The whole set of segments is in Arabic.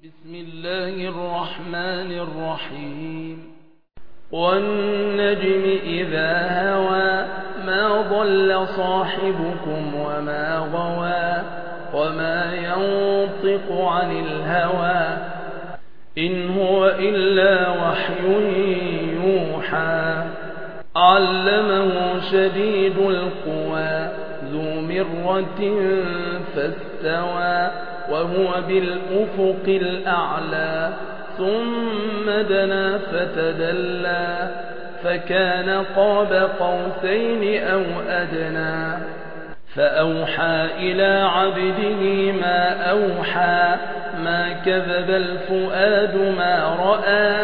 بسم الله الرحمن الرحيم والنجم إذا هوى ما ضل صاحبكم وما غوى وما ينطق عن الهوى إن هو إلا وحي يوحى علمه شديد القوى ذو مرة فاستوى وهو بالأفق الأعلى ثم دنا فتدلى فكان قاب قوسين أو أدنى فأوحى إلى عبده ما أوحى ما كذب الفؤاد ما رأى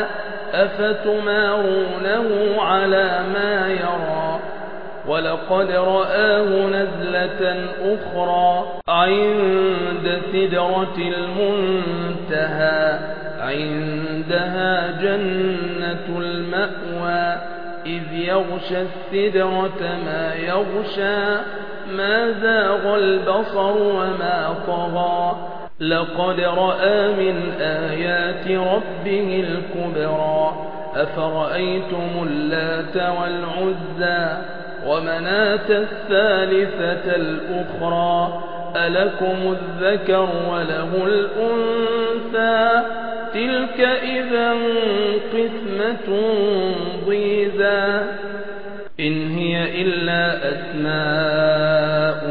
أفتمارونه على ما يرى ولقد رآه نزلة أخرى عند سدرة المنتهى عندها جنة المأوى إذ يغشى السدرة ما يغشى ما زاغ البصر وما طغى لقد رأى من آيات ربه الكبرى أفرأيتم اللات والعزى ومناة الثالثة الأخرى ألكم الذكر وله الأنثى تلك إذا قسمة ضيزى إن هي إلا أسماء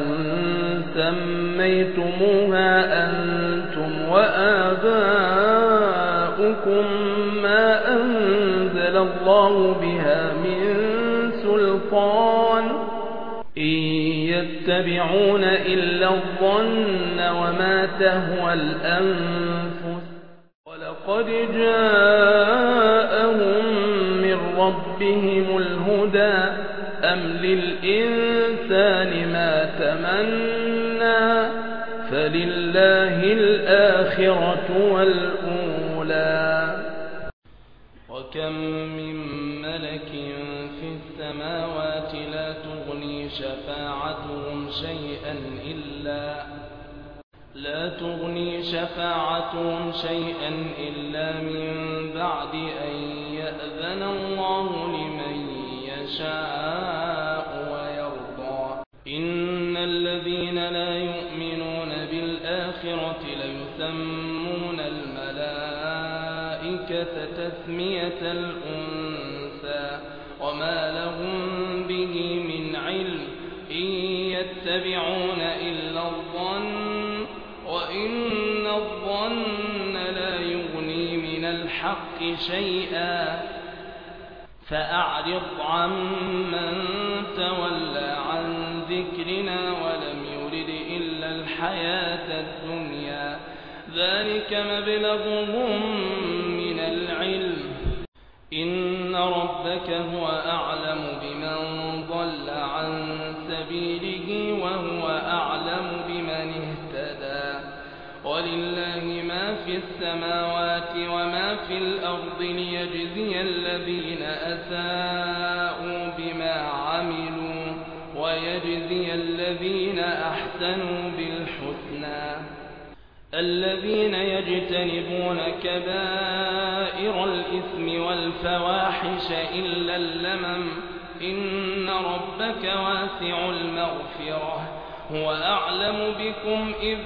سميتموها أنتم وآباؤكم ما أنزل الله بها من سلطان إن يتبعون إلا الظن وما تهوى الأنفس ولقد جاءهم من ربهم الهدى أم للإنسان ما تمنى فلله الآخرة والأولى وكم من ملك في السماوات لا تغني شفاعتهم شيئا إلا من بعد أن يأذن الله لمن يشاء ويرضى إن الذين لا يؤمنون بالآخرة ليسمون الملائكة تسمية الأنثى وما لهم به من علم إن يتبعون إلا الظن وإن الظن لا يغني من الحق شيئا فأعرض عمن تولى عن ذكرنا ولم يرد إلا الحياة الدنيا ذلك مبلغهم من العلم إن ربك هو أعلم بمن ضل عن سبيله وهو أعلم بمن اهتدى ولله ما في السماوات وما في الأرض ليجزي الذين أساءوا بما عملوا ويجزي الذين أحسنوا بالحسنى الذين يجتنبون كبائر الإثم والفواحش إلا اللمم إن ربك واسع المغفرة هو أعلم بكم إذ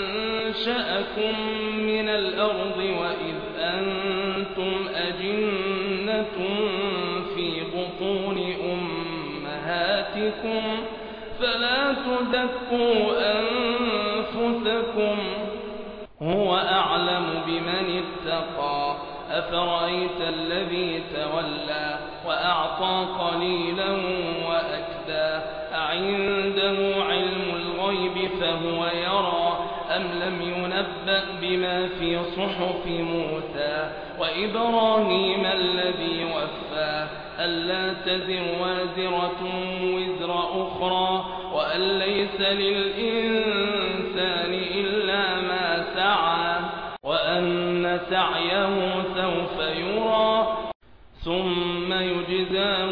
أنشأكم من الأرض وإذ أنتم أجنة في بطون أمهاتكم فلا تزكوا أنفسكم هو أعلم بمن اتقى أفرأيت الذي تولى وأعطى قليلا وأكدى أعنده علم الغيب فهو يرى أم لم ينبأ بما في صحف موسى وإبراهيم الذي وفى ألا تزر وازرة وزر أخرى وأن ليس للإنسان إلا ما سعى وأن سعيه سوف يرى ثم يجزاه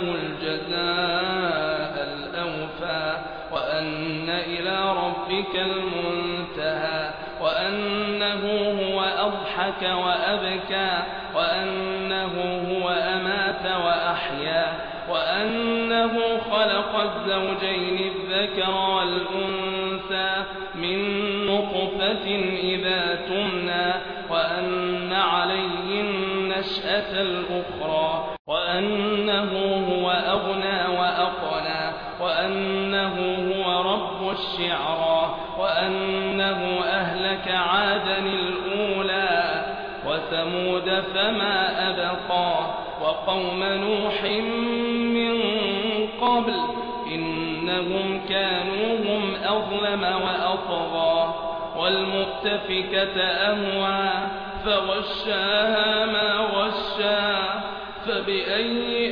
الجزاء الأوفى وأن إلى ربك المنتهى وأنه هو أضحى أضحك وأبكى وأنه هو أمات وأحيا وأنه خلق الزوجين الذكر والأنثى من نطفة إذا تمنى وأن عليه النشأة الأخرى وأنه هو أغنى وأقنى وأنه هو رب الشعرى وأنه أهلك عادا الأولى وثمود فما أبقى وقوم نوح من قبل إنهم كانوا هم أظلم وأطغى والمؤتفكة أهوى فغشاها ما غشى فبأي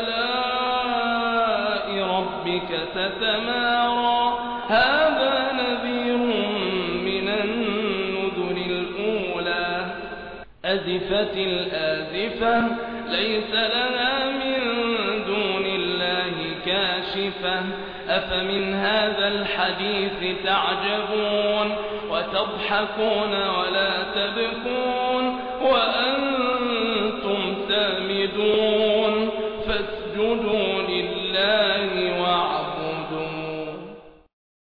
آلاء ربك تتمارى هذا نذير من النذر الأولى أزفت الآزفة ليس لها من دون الله كاشفة أفمن هذا الحديث تعجبون وتضحكون ولا تبكون وأنتم سامدون